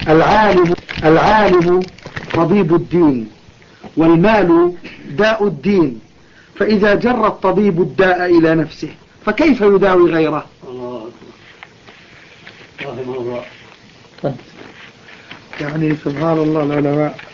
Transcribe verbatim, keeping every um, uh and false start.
العالم العالم طبيب الدين، والمال داء الدين، فإذا جر الطبيب الداء إلى نفسه فكيف يداوي غيره؟ الله رحمه الله. يعني سبحان الله العلماء.